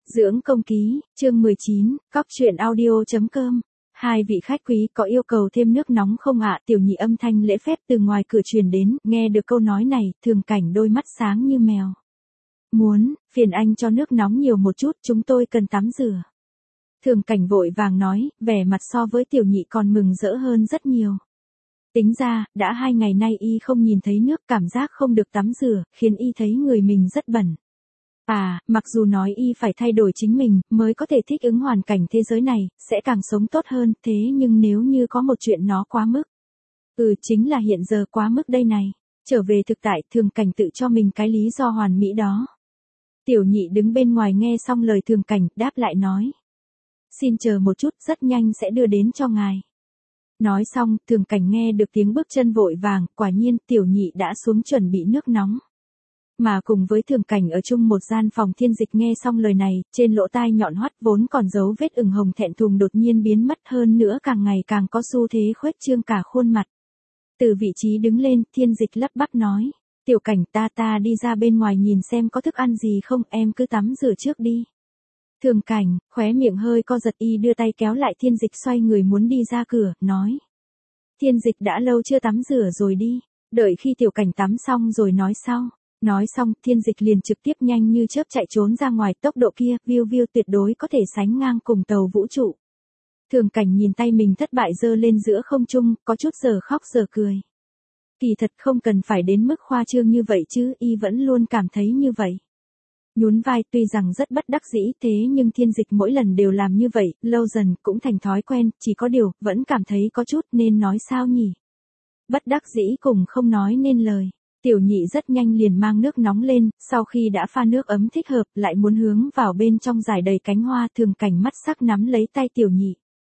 Dưỡng công ký, chương 19, cóc truyện audio.com. Hai vị khách quý có yêu cầu thêm nước nóng không ạ? Tiểu nhị âm thanh lễ phép từ ngoài cửa truyền đến, nghe được câu nói này, Thường Cảnh đôi mắt sáng như mèo. Muốn, phiền anh cho nước nóng nhiều một chút, chúng tôi cần tắm rửa. Thường Cảnh vội vàng nói, vẻ mặt so với tiểu nhị còn mừng rỡ hơn rất nhiều. Tính ra, đã 2 ngày nay y không nhìn thấy nước, cảm giác không được tắm rửa, khiến y thấy người mình rất bẩn. Mặc dù nói y phải thay đổi chính mình, mới có thể thích ứng hoàn cảnh thế giới này, sẽ càng sống tốt hơn, thế nhưng nếu như có một chuyện nó quá mức. Chính là hiện giờ quá mức đây này. Trở về thực tại, Thường Cảnh tự cho mình cái lý do hoàn mỹ đó. Tiểu nhị đứng bên ngoài nghe xong lời Thường Cảnh, đáp lại nói. Xin chờ một chút, rất nhanh sẽ đưa đến cho ngài. Nói xong, Thường Cảnh nghe được tiếng bước chân vội vàng, quả nhiên, tiểu nhị đã xuống chuẩn bị nước nóng. Mà cùng với Thường Cảnh ở chung một gian phòng, Thiên Dịch nghe xong lời này, trên lỗ tai nhọn hoắt vốn còn dấu vết ửng hồng thẹn thùng đột nhiên biến mất, hơn nữa càng ngày càng có xu thế khuếch trương cả khuôn mặt. Từ vị trí đứng lên, Thiên Dịch lắp bắp nói, Tiểu Cảnh ta đi ra bên ngoài nhìn xem có thức ăn gì không, em cứ tắm rửa trước đi. Thường Cảnh, khóe miệng hơi co giật, y đưa tay kéo lại Thiên Dịch, xoay người muốn đi ra cửa, nói. Thiên Dịch đã lâu chưa tắm rửa rồi đi, đợi khi Tiểu Cảnh tắm xong rồi nói sau. Nói xong, Thiên Dịch liền trực tiếp nhanh như chớp chạy trốn ra ngoài, tốc độ kia, viu tuyệt đối có thể sánh ngang cùng tàu vũ trụ. Thường Cảnh nhìn tay mình thất bại giơ lên giữa không trung, có chút giờ khóc giờ cười. Kỳ thật không cần phải đến mức khoa trương như vậy chứ, y vẫn luôn cảm thấy như vậy. Nhún vai, tuy rằng rất bất đắc dĩ, thế nhưng Thiên Dịch mỗi lần đều làm như vậy, lâu dần cũng thành thói quen, chỉ có điều, vẫn cảm thấy có chút nên nói sao nhỉ. Bất đắc dĩ cùng không nói nên lời. Tiểu nhị rất nhanh liền mang nước nóng lên, sau khi đã pha nước ấm thích hợp, lại muốn hướng vào bên trong rải đầy cánh hoa. Thường Cảnh mắt sắc nắm lấy tay tiểu nhị.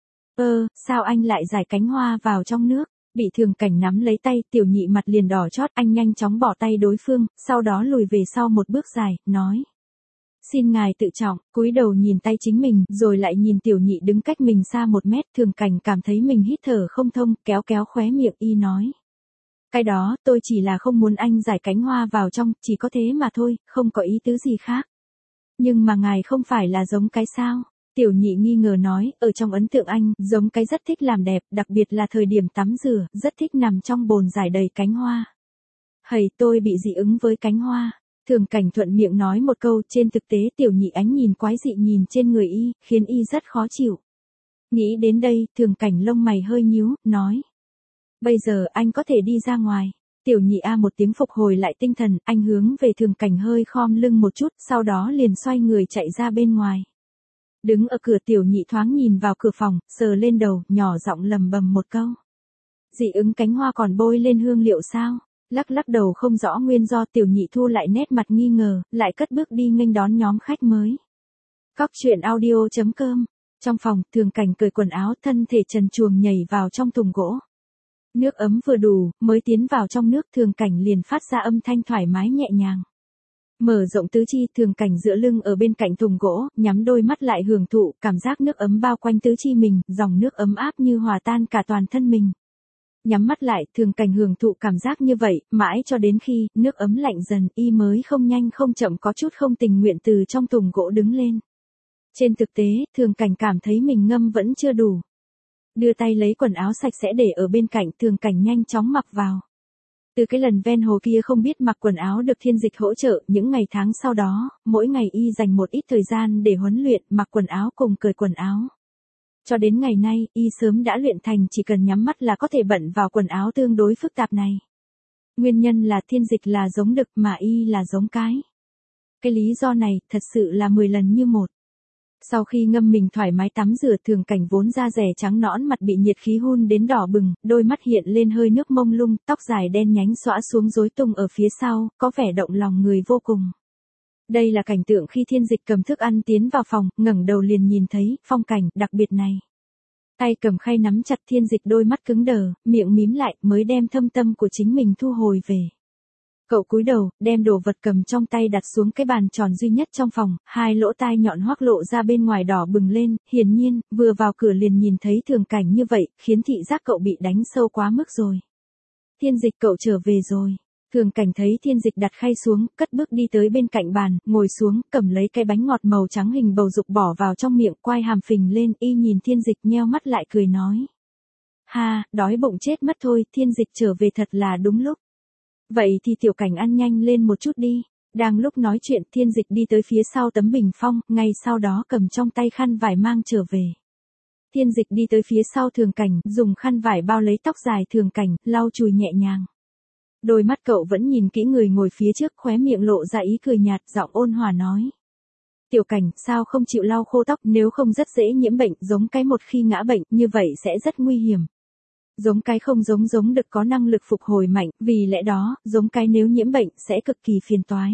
Sao anh lại rải cánh hoa vào trong nước? Bị Thường Cảnh nắm lấy tay, tiểu nhị mặt liền đỏ chót, anh nhanh chóng bỏ tay đối phương, sau đó lùi về sau một bước dài, nói. Xin ngài tự trọng, cúi đầu nhìn tay chính mình, rồi lại nhìn tiểu nhị đứng cách mình xa 1 mét. Thường Cảnh cảm thấy mình hít thở không thông, kéo khóe miệng y nói. Cái đó, tôi chỉ là không muốn anh rải cánh hoa vào trong, chỉ có thế mà thôi, không có ý tứ gì khác. Nhưng mà ngài không phải là giống cái sao? Tiểu nhị nghi ngờ nói, ở trong ấn tượng anh, giống cái rất thích làm đẹp, đặc biệt là thời điểm tắm rửa, rất thích nằm trong bồn rải đầy cánh hoa. Tôi bị dị ứng với cánh hoa. Thường Cảnh thuận miệng nói một câu, trên thực tế tiểu nhị ánh nhìn quái dị nhìn trên người y, khiến y rất khó chịu. Nghĩ đến đây, Thường Cảnh lông mày hơi nhíu, nói. Bây giờ anh có thể đi ra ngoài. Tiểu nhị một tiếng phục hồi lại tinh thần, anh hướng về Thường Cảnh hơi khom lưng một chút, sau đó liền xoay người chạy ra bên ngoài. Đứng ở cửa, tiểu nhị thoáng nhìn vào cửa phòng, sờ lên đầu, nhỏ giọng lầm bầm một câu. Dị ứng cánh hoa còn bôi lên hương liệu sao? Lắc đầu không rõ nguyên do, tiểu nhị thu lại nét mặt nghi ngờ, lại cất bước đi nghênh đón nhóm khách mới. Cóc truyện audio.com. Trong phòng, Thường Cảnh cởi quần áo, thân thể trần truồng nhảy vào trong thùng gỗ. Nước ấm vừa đủ, mới tiến vào trong nước, Thường Cảnh liền phát ra âm thanh thoải mái nhẹ nhàng. Mở rộng tứ chi, Thường Cảnh dựa lưng ở bên cạnh thùng gỗ, nhắm đôi mắt lại hưởng thụ, cảm giác nước ấm bao quanh tứ chi mình, dòng nước ấm áp như hòa tan cả toàn thân mình. Nhắm mắt lại, Thường Cảnh hưởng thụ cảm giác như vậy, mãi cho đến khi, nước ấm lạnh dần, y mới không nhanh không chậm có chút không tình nguyện từ trong thùng gỗ đứng lên. Trên thực tế, Thường Cảnh cảm thấy mình ngâm vẫn chưa đủ. Đưa tay lấy quần áo sạch sẽ để ở bên cạnh, Thường Cảnh nhanh chóng mặc vào. Từ cái lần ven hồ kia không biết mặc quần áo được Thiên Dịch hỗ trợ, những ngày tháng sau đó, mỗi ngày y dành một ít thời gian để huấn luyện, mặc quần áo cùng cởi quần áo. Cho đến ngày nay, y sớm đã luyện thành chỉ cần nhắm mắt là có thể bận vào quần áo tương đối phức tạp này. Nguyên nhân là Thiên Dịch là giống đực mà y là giống cái. Cái lý do này, thật sự là 10 lần như một. Sau khi ngâm mình thoải mái tắm rửa, Thường Cảnh vốn da rẻ trắng nõn, mặt bị nhiệt khí hun đến đỏ bừng, đôi mắt hiện lên hơi nước mông lung, tóc dài đen nhánh xõa xuống rối tung ở phía sau, có vẻ động lòng người vô cùng. Đây là cảnh tượng khi Thiên Dịch cầm thức ăn tiến vào phòng, ngẩng đầu liền nhìn thấy phong cảnh đặc biệt này. Tay cầm khay nắm chặt, Thiên Dịch đôi mắt cứng đờ, miệng mím lại, mới đem thâm tâm của chính mình thu hồi về. Cậu cúi đầu, đem đồ vật cầm trong tay đặt xuống cái bàn tròn duy nhất trong phòng, hai lỗ tai nhọn hoắc lộ ra bên ngoài đỏ bừng lên, hiển nhiên, vừa vào cửa liền nhìn thấy Thường Cảnh như vậy, khiến thị giác cậu bị đánh sâu quá mức rồi. Thiên Dịch, cậu trở về rồi. Thường Cảnh thấy Thiên Dịch đặt khay xuống, cất bước đi tới bên cạnh bàn, ngồi xuống, cầm lấy cái bánh ngọt màu trắng hình bầu dục bỏ vào trong miệng, quai hàm phình lên, y nhìn Thiên Dịch nheo mắt lại cười nói. Ha, đói bụng chết mất thôi, Thiên Dịch trở về thật là đúng lúc. Vậy thì Tiểu Cảnh ăn nhanh lên một chút đi. Đang lúc nói chuyện, Thiên Dịch đi tới phía sau tấm bình phong, ngay sau đó cầm trong tay khăn vải mang trở về. Thiên Dịch đi tới phía sau Thường Cảnh, dùng khăn vải bao lấy tóc dài Thường Cảnh, lau chùi nhẹ nhàng. Đôi mắt cậu vẫn nhìn kỹ người ngồi phía trước, khóe miệng lộ ra ý cười nhạt, giọng ôn hòa nói. Tiểu Cảnh, sao không chịu lau khô tóc, nếu không rất dễ nhiễm bệnh, giống cái một khi ngã bệnh, như vậy sẽ rất nguy hiểm. Giống cái không giống đực có năng lực phục hồi mạnh, vì lẽ đó, giống cái nếu nhiễm bệnh, sẽ cực kỳ phiền toái.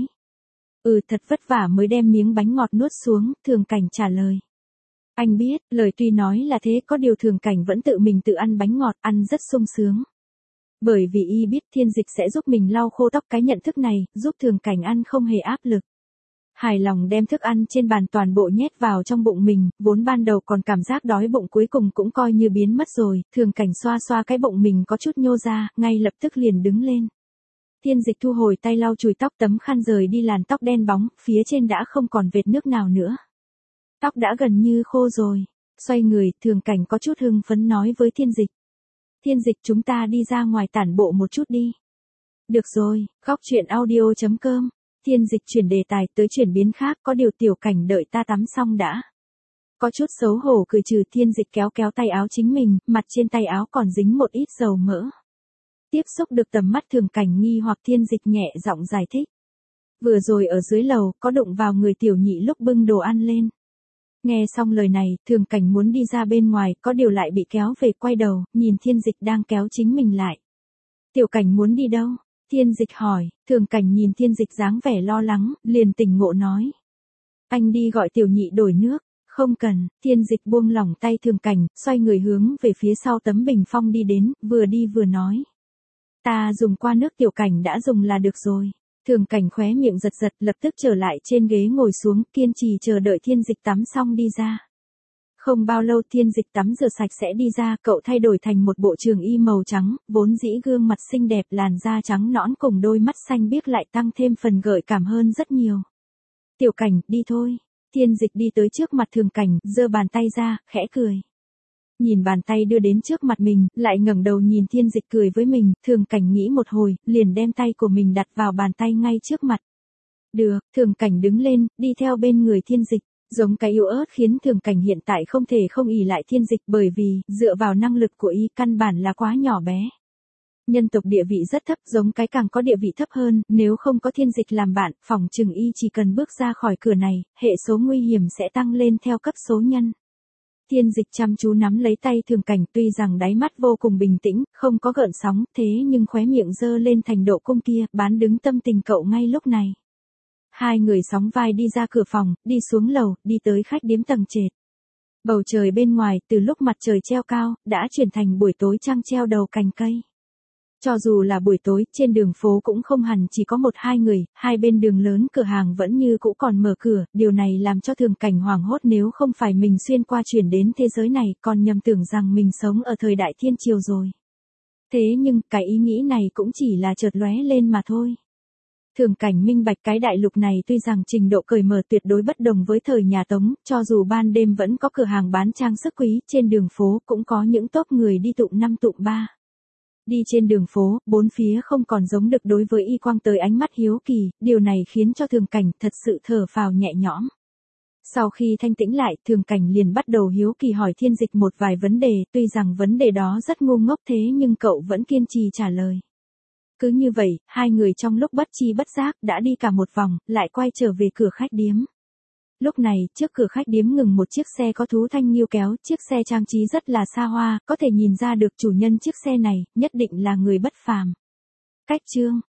Thật vất vả mới đem miếng bánh ngọt nuốt xuống, Thường Cảnh trả lời. Anh biết, lời tuy nói là thế, có điều Thường Cảnh vẫn tự mình tự ăn bánh ngọt, ăn rất sung sướng. Bởi vì y biết Thiên Dịch sẽ giúp mình lau khô tóc, cái nhận thức này, giúp Thường Cảnh ăn không hề áp lực. Hài lòng đem thức ăn trên bàn toàn bộ nhét vào trong bụng mình, vốn ban đầu còn cảm giác đói bụng cuối cùng cũng coi như biến mất rồi, Thường Cảnh xoa xoa cái bụng mình có chút nhô ra, ngay lập tức liền đứng lên. Thiên Dịch thu hồi tay lau chùi tóc, tấm khăn rời đi làn tóc đen bóng, phía trên đã không còn vệt nước nào nữa. Tóc đã gần như khô rồi. Xoay người, Thường Cảnh có chút hưng phấn nói với Thiên Dịch. Thiên Dịch, chúng ta đi ra ngoài tản bộ một chút đi. Được rồi, góc chuyện audio.com. Thiên Dịch chuyển đề tài tới chuyển biến khác, có điều Tiểu Cảnh đợi ta tắm xong đã. Có chút xấu hổ cười trừ, Thiên Dịch kéo kéo tay áo chính mình, mặt trên tay áo còn dính một ít dầu mỡ. Tiếp xúc được tầm mắt Thường Cảnh nghi hoặc, Thiên Dịch nhẹ giọng giải thích. Vừa rồi ở dưới lầu, có đụng vào người Tiểu Nhị lúc bưng đồ ăn lên. Nghe xong lời này, Thường Cảnh muốn đi ra bên ngoài, có điều lại bị kéo về, quay đầu, nhìn Thiên Dịch đang kéo chính mình lại. Tiểu Cảnh muốn đi đâu? Thiên Dịch hỏi. Thường Cảnh nhìn Thiên Dịch dáng vẻ lo lắng, liền tỉnh ngộ nói. Anh đi gọi Tiểu Nhị đổi nước. Không cần. Thiên Dịch buông lỏng tay Thường Cảnh, xoay người hướng về phía sau tấm bình phong đi đến, vừa đi vừa nói. Ta dùng qua nước Tiểu Cảnh đã dùng là được rồi. Thường Cảnh khóe miệng giật giật, lập tức trở lại trên ghế ngồi xuống, kiên trì chờ đợi Thiên Dịch tắm xong đi ra. Không bao lâu Thiên Dịch tắm rửa sạch sẽ đi ra, cậu thay đổi thành một bộ trường y màu trắng, vốn dĩ gương mặt xinh đẹp, làn da trắng nõn cùng đôi mắt xanh biếc lại tăng thêm phần gợi cảm hơn rất nhiều. Tiểu Cảnh, đi thôi. Thiên Dịch đi tới trước mặt Thường Cảnh, giơ bàn tay ra, khẽ cười. Nhìn bàn tay đưa đến trước mặt mình, lại ngẩng đầu nhìn Thiên Dịch cười với mình, Thường Cảnh nghĩ một hồi, liền đem tay của mình đặt vào bàn tay ngay trước mặt. Được, Thường Cảnh đứng lên, đi theo bên người Thiên Dịch. Giống cái yếu ớt khiến Thường Cảnh hiện tại không thể không ỷ lại Thiên Dịch, bởi vì, dựa vào năng lực của y, căn bản là quá nhỏ bé. Nhân tộc địa vị rất thấp, giống cái càng có địa vị thấp hơn, nếu không có Thiên Dịch làm bạn, phỏng chừng y chỉ cần bước ra khỏi cửa này, hệ số nguy hiểm sẽ tăng lên theo cấp số nhân. Thiên Dịch chăm chú nắm lấy tay Thường Cảnh, tuy rằng đáy mắt vô cùng bình tĩnh, không có gợn sóng, thế nhưng khóe miệng giơ lên thành độ cung kia, bán đứng tâm tình cậu ngay lúc này. Hai người sóng vai đi ra cửa phòng, đi xuống lầu, đi tới khách điếm tầng trệt. Bầu trời bên ngoài, từ lúc mặt trời treo cao, đã chuyển thành buổi tối trăng treo đầu cành cây. Cho dù là buổi tối, trên đường phố cũng không hẳn chỉ có một hai người, hai bên đường lớn cửa hàng vẫn như cũ còn mở cửa, điều này làm cho Thường Cảnh hoảng hốt, nếu không phải mình xuyên qua chuyển đến thế giới này, còn nhầm tưởng rằng mình sống ở thời đại thiên triều rồi. Thế nhưng, cái ý nghĩ này cũng chỉ là chợt lóe lên mà thôi. Thường Cảnh minh bạch cái đại lục này tuy rằng trình độ cởi mở tuyệt đối bất đồng với thời nhà Tống, cho dù ban đêm vẫn có cửa hàng bán trang sức quý, trên đường phố cũng có những tốp người đi tụng năm tụng ba. Đi trên đường phố, bốn phía không còn giống được đối với y quang tới ánh mắt hiếu kỳ, điều này khiến cho Thường Cảnh thật sự thở phào nhẹ nhõm. Sau khi thanh tĩnh lại, Thường Cảnh liền bắt đầu hiếu kỳ hỏi Thiên Dịch một vài vấn đề, tuy rằng vấn đề đó rất ngu ngốc thế nhưng cậu vẫn kiên trì trả lời. Cứ như vậy, hai người trong lúc bất chi bất giác đã đi cả một vòng, lại quay trở về cửa khách điếm. Lúc này, trước cửa khách điếm ngừng một chiếc xe có thú thanh nghiêu kéo, chiếc xe trang trí rất là xa hoa, có thể nhìn ra được chủ nhân chiếc xe này, nhất định là người bất phàm. Cách chương